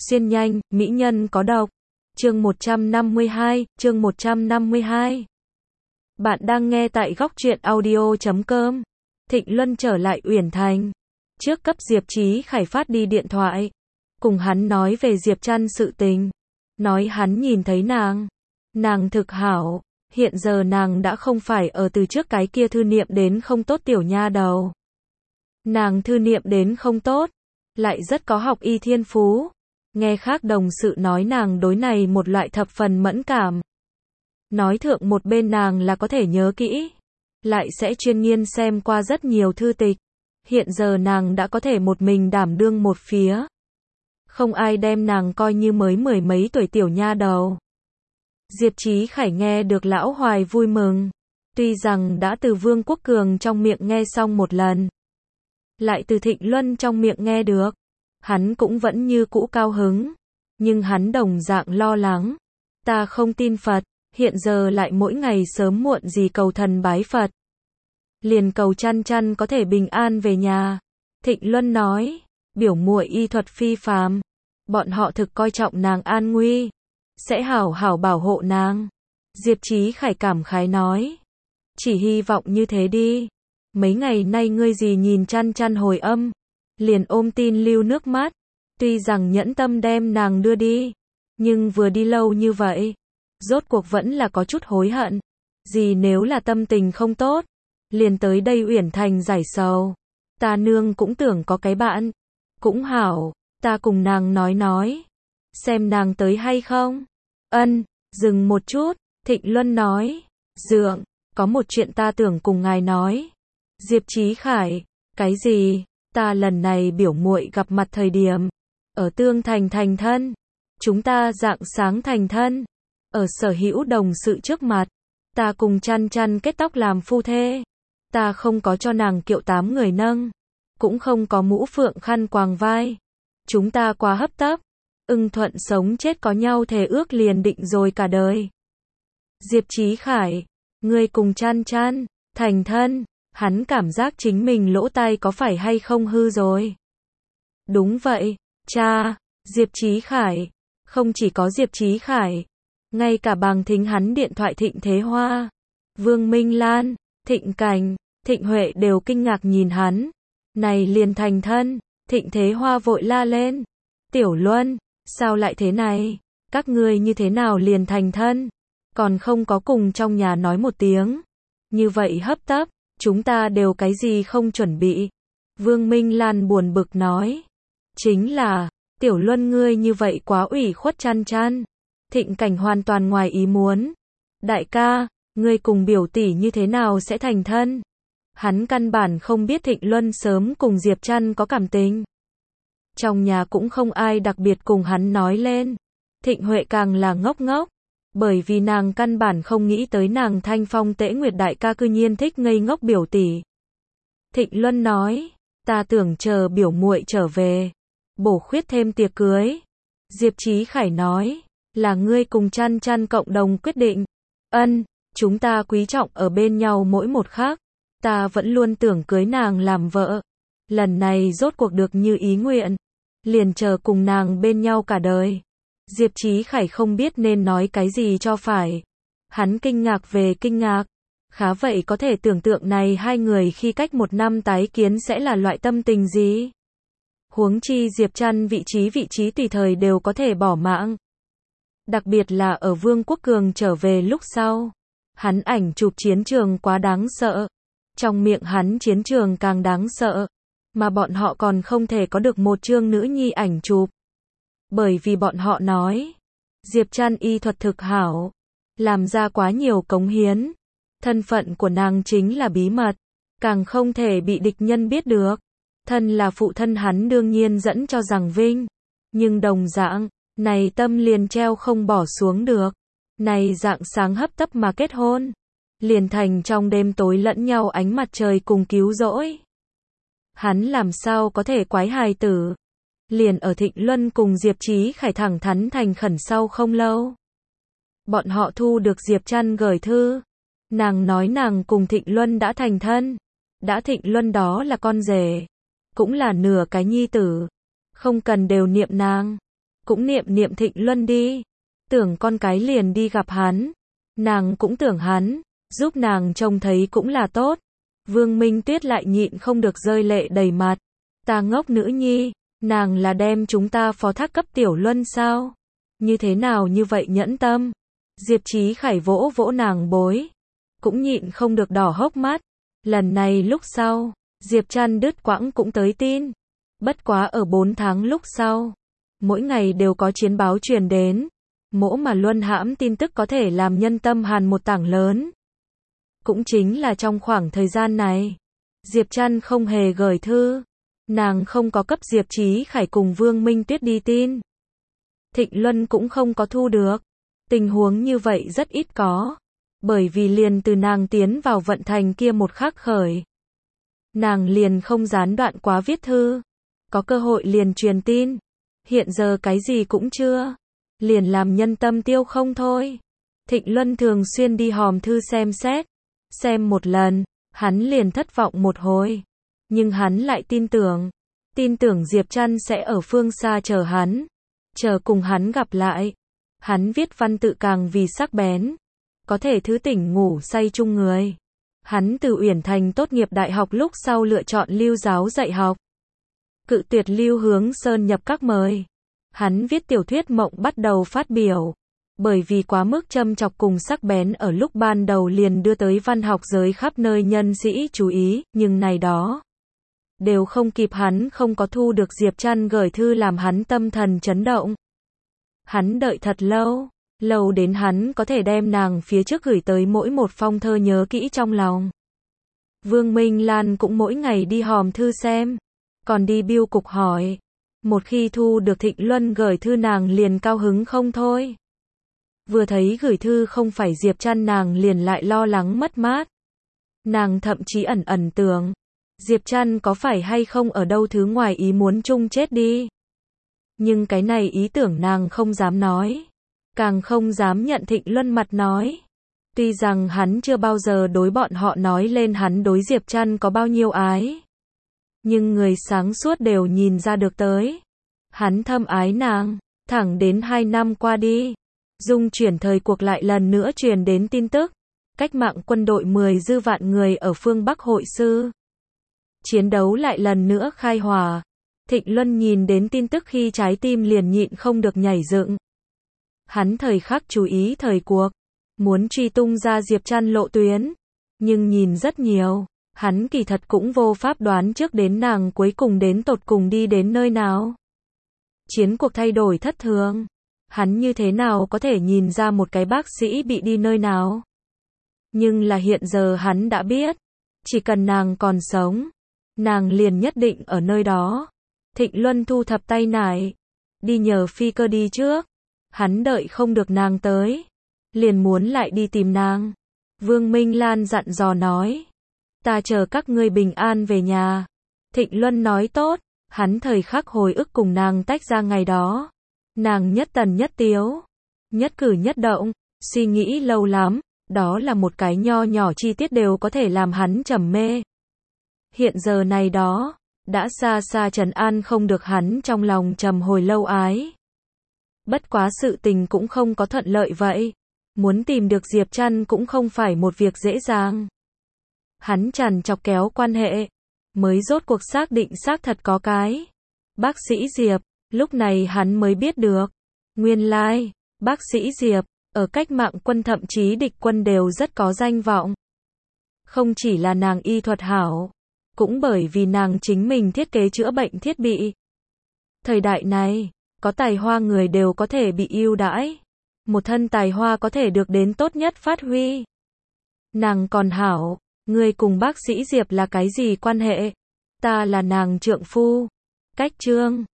Xuyên nhanh, mỹ nhân có độc. Chương 152. Bạn đang nghe tại góc truyện audio.com. Thịnh Luân trở lại Uyển Thành. Trước cấp Diệp Chí Khải phát đi điện thoại. Cùng hắn nói về Diệp Trăn sự tình. Nói hắn nhìn thấy nàng. Nàng thực hảo. Hiện giờ nàng đã không phải ở từ trước cái kia thư niệm đến không tốt tiểu nha đầu. Nàng thư niệm đến không tốt. Lại rất có học y thiên phú. Nghe khác đồng sự nói nàng đối này một loại thập phần mẫn cảm. Nói thượng một bên nàng là có thể nhớ kỹ. Lại sẽ chuyên nghiên xem qua rất nhiều thư tịch. Hiện giờ nàng đã có thể một mình đảm đương một phía. Không ai đem nàng coi như mới mười mấy tuổi tiểu nha đầu. Diệp Chí Khải nghe được lão hoài vui mừng. Tuy rằng đã từ Vương Quốc Cường trong miệng nghe xong một lần. Lại từ Thịnh Luân trong miệng nghe được. Hắn cũng vẫn như cũ cao hứng. Nhưng hắn đồng dạng lo lắng. Ta không tin Phật. Hiện giờ lại mỗi ngày sớm muộn gì cầu thần bái Phật. Liền cầu Trăn Trăn có thể bình an về nhà. Thịnh Luân nói. Biểu muội y thuật phi phàm. Bọn họ thực coi trọng nàng an nguy. Sẽ hảo hảo bảo hộ nàng. Diệp Chí Khải cảm khái nói. Chỉ hy vọng như thế đi. Mấy ngày nay ngươi gì nhìn Trăn Trăn hồi âm. Liền ôm tin lưu nước mắt. Tuy rằng nhẫn tâm đem nàng đưa đi. Nhưng vừa đi lâu như vậy. Rốt cuộc vẫn là có chút hối hận. Gì nếu là tâm tình không tốt. Liền tới đây Uyển Thành giải sầu. Ta nương cũng tưởng có cái bạn. Cũng hảo. Ta cùng nàng nói. Xem nàng tới hay không. Ân. Dừng một chút. Thịnh Luân nói. Dượng. Có một chuyện ta tưởng cùng ngài nói. Diệp Chí Khải. Cái gì? Ta lần này biểu muội gặp mặt thời điểm. Ở Tương Thành thành thân. Chúng ta rạng sáng thành thân. Ở sở hữu đồng sự trước mặt. Ta cùng Trăn Trăn kết tóc làm phu thê. Ta không có cho nàng kiệu 8 người nâng. Cũng không có mũ phượng khăn quàng vai. Chúng ta quá hấp tấp. Ưng thuận sống chết có nhau thề ước liền định rồi cả đời. Diệp Chí Khải. Ngươi cùng Trăn Trăn. Thành thân. Hắn cảm giác chính mình lỗ tai có phải hay không hư rồi. Đúng vậy. Cha. Diệp Chí Khải. Không chỉ có Diệp Chí Khải. Ngay cả Bàng Thính hắn điện thoại Thịnh Thế Hoa. Vương Minh Lan. Thịnh Cảnh. Thịnh Huệ đều kinh ngạc nhìn hắn. Này liền thành thân. Thịnh Thế Hoa vội la lên. Tiểu Luân. Sao lại thế này? Các ngươi như thế nào liền thành thân? Còn không có cùng trong nhà nói một tiếng. Như vậy hấp tấp. Chúng ta đều cái gì không chuẩn bị. Vương Minh Lan buồn bực nói. Chính là. Tiểu Luân ngươi như vậy quá ủy khuất Trăn Trăn. Thịnh Cảnh hoàn toàn ngoài ý muốn. Đại ca. Ngươi cùng biểu tỷ như thế nào sẽ thành thân? Hắn căn bản không biết Thịnh Luân sớm cùng Diệp Trăn có cảm tình. Trong nhà cũng không ai đặc biệt cùng hắn nói lên. Thịnh Huệ càng là ngốc ngốc. Bởi vì nàng căn bản không nghĩ tới nàng Thanh Phong Tễ Nguyệt đại ca cư nhiên thích ngây ngốc biểu tỷ. Thịnh Luân nói. Ta tưởng chờ biểu muội trở về. Bổ khuyết thêm tiệc cưới. Diệp Chí Khải nói. Là ngươi cùng Trăn Trăn cộng đồng quyết định. Ân. Chúng ta quý trọng ở bên nhau mỗi một khắc. Ta vẫn luôn tưởng cưới nàng làm vợ. Lần này rốt cuộc được như ý nguyện. Liền chờ cùng nàng bên nhau cả đời. Diệp Chí Khải không biết nên nói cái gì cho phải. Hắn kinh ngạc về kinh ngạc. Khá vậy có thể tưởng tượng này hai người khi cách 1 năm tái kiến sẽ là loại tâm tình gì. Huống chi Diệp Trăn vị trí tùy thời đều có thể bỏ mạng. Đặc biệt là ở Vương Quốc Cường trở về lúc sau. Hắn ảnh chụp chiến trường quá đáng sợ. Trong miệng hắn chiến trường càng đáng sợ. Mà bọn họ còn không thể có được một chương nữ nhi ảnh chụp. Bởi vì bọn họ nói. Diệp Trăn y thuật thực hảo. Làm ra quá nhiều cống hiến. Thân phận của nàng chính là bí mật. Càng không thể bị địch nhân biết được. Thân là phụ thân hắn đương nhiên dẫn cho rằng vinh. Nhưng đồng dạng. Này tâm liền treo không bỏ xuống được. Này dạng sáng hấp tấp mà kết hôn. Liền thành trong đêm tối lẫn nhau ánh mặt trời cùng cứu rỗi. Hắn làm sao có thể quái hài tử. Liền ở Thịnh Luân cùng Diệp Chí Khải thẳng thắn thành khẩn sau không lâu. Bọn họ thu được Diệp Trăn gửi thư. Nàng nói nàng cùng Thịnh Luân đã thành thân. Đã Thịnh Luân đó là con rể. Cũng là nửa cái nhi tử. Không cần đều niệm nàng. cũng niệm niệm Thịnh Luân đi. Tưởng con cái liền đi gặp hắn. Nàng cũng tưởng hắn, giúp nàng trông thấy cũng là tốt. Vương Minh Tuyết lại nhịn không được rơi lệ đầy mặt. Ta ngốc nữ nhi, nàng là đem chúng ta phó thác cấp Tiểu Luân sao? Như thế nào như vậy nhẫn tâm? Diệp Chí Khải vỗ vỗ nàng bối, cũng nhịn không được đỏ hốc mắt. Lần này lúc sau, Diệp Trăn đứt quãng cũng tới tin. Bất quá ở 4 tháng lúc sau, mỗi ngày đều có chiến báo truyền đến. Mỗ mà luân hãm tin tức có thể làm nhân tâm hàn một tảng lớn. Cũng chính là trong khoảng thời gian này, Diệp Trăn không hề gửi thư. Nàng không có cấp Diệp Chí Khải cùng Vương Minh Tuyết đi tin. Thịnh Luân cũng không có thu được. Tình huống như vậy rất ít có. Bởi vì liền từ nàng tiến vào vận thành kia một khắc khởi, nàng liền không gián đoạn quá viết thư. Có cơ hội liền truyền tin. Hiện giờ cái gì cũng chưa, liền làm nhân tâm tiêu không thôi. Thịnh Luân thường xuyên đi hòm thư xem xét. Xem một lần, hắn liền thất vọng một hồi. Nhưng hắn lại tin tưởng Diệp Trăn sẽ ở phương xa chờ hắn, chờ cùng hắn gặp lại. Hắn viết văn tự càng vì sắc bén, có thể thứ tỉnh ngủ say chung người. Hắn từ Uyển Thành tốt nghiệp đại học lúc sau lựa chọn Lưu giáo dạy học, cự tuyệt Lưu Hướng Sơn nhập các mời. Hắn viết tiểu thuyết mộng bắt đầu phát biểu, bởi vì quá mức châm chọc cùng sắc bén ở lúc ban đầu liền đưa tới văn học giới khắp nơi nhân sĩ chú ý, nhưng này đó đều không kịp hắn không có thu được Diệp Trăn gửi thư làm hắn tâm thần chấn động. Hắn đợi thật lâu, lâu đến hắn có thể đem nàng phía trước gửi tới mỗi một phong thơ nhớ kỹ trong lòng. Vương Minh Lan cũng mỗi ngày đi hòm thư xem, còn đi bưu cục hỏi. Một khi thu được Thịnh Luân gửi thư nàng liền cao hứng không thôi. Vừa thấy gửi thư không phải Diệp Trăn nàng liền lại lo lắng mất mát. Nàng thậm chí ẩn tưởng, Diệp Trăn có phải hay không ở đâu thứ ngoài ý muốn chung chết đi. Nhưng cái này ý tưởng nàng không dám nói, càng không dám nhận Thịnh Luân mặt nói. Tuy rằng hắn chưa bao giờ đối bọn họ nói lên hắn đối Diệp Trăn có bao nhiêu ái, nhưng người sáng suốt đều nhìn ra được tới. Hắn thâm ái nàng, thẳng đến 2 năm qua đi. Dung chuyển thời cuộc lại lần nữa truyền đến tin tức. Cách mạng quân đội 10 dư vạn người ở phương Bắc hội sư. Chiến đấu lại lần nữa khai hỏa. Thịnh Luân nhìn đến tin tức khi trái tim liền nhịn không được nhảy dựng. Hắn thời khắc chú ý thời cuộc, muốn truy tung ra Diệp Trăn lộ tuyến. Nhưng nhìn rất nhiều, hắn kỳ thật cũng vô pháp đoán trước đến nàng cuối cùng đến tột cùng đi đến nơi nào. Chiến cuộc thay đổi thất thường. Hắn như thế nào có thể nhìn ra một cái bác sĩ bị đi nơi nào. Nhưng là hiện giờ hắn đã biết, chỉ cần nàng còn sống, nàng liền nhất định ở nơi đó. Thịnh Luân thu thập tay nải, đi nhờ phi cơ đi trước. Hắn đợi không được nàng tới, liền muốn lại đi tìm nàng. Vương Minh Lan dặn dò nói, ta chờ các ngươi bình an về nhà. Thịnh Luân nói tốt, hắn thời khắc hồi ức cùng nàng tách ra ngày đó. Nàng nhất tần nhất tiếu, nhất cử nhất động, suy nghĩ lâu lắm, đó là một cái nho nhỏ chi tiết đều có thể làm hắn trầm mê. Hiện giờ này đó, đã xa xa trấn an không được hắn trong lòng trầm hồi lâu ái. Bất quá sự tình cũng không có thuận lợi vậy. Muốn tìm được Diệp Trăn cũng không phải một việc dễ dàng. Hắn trằn trọc kéo quan hệ, mới rốt cuộc xác định xác thật có cái bác sĩ Diệp. Lúc này hắn mới biết được, nguyên lai, bác sĩ Diệp, ở cách mạng quân thậm chí địch quân đều rất có danh vọng. Không chỉ là nàng y thuật hảo, cũng bởi vì nàng chính mình thiết kế chữa bệnh thiết bị. Thời đại này, có tài hoa người đều có thể bị ưu đãi. Một thân tài hoa có thể được đến tốt nhất phát huy. Nàng còn hảo, người cùng bác sĩ Diệp là cái gì quan hệ? Ta là nàng trượng phu. Cách chương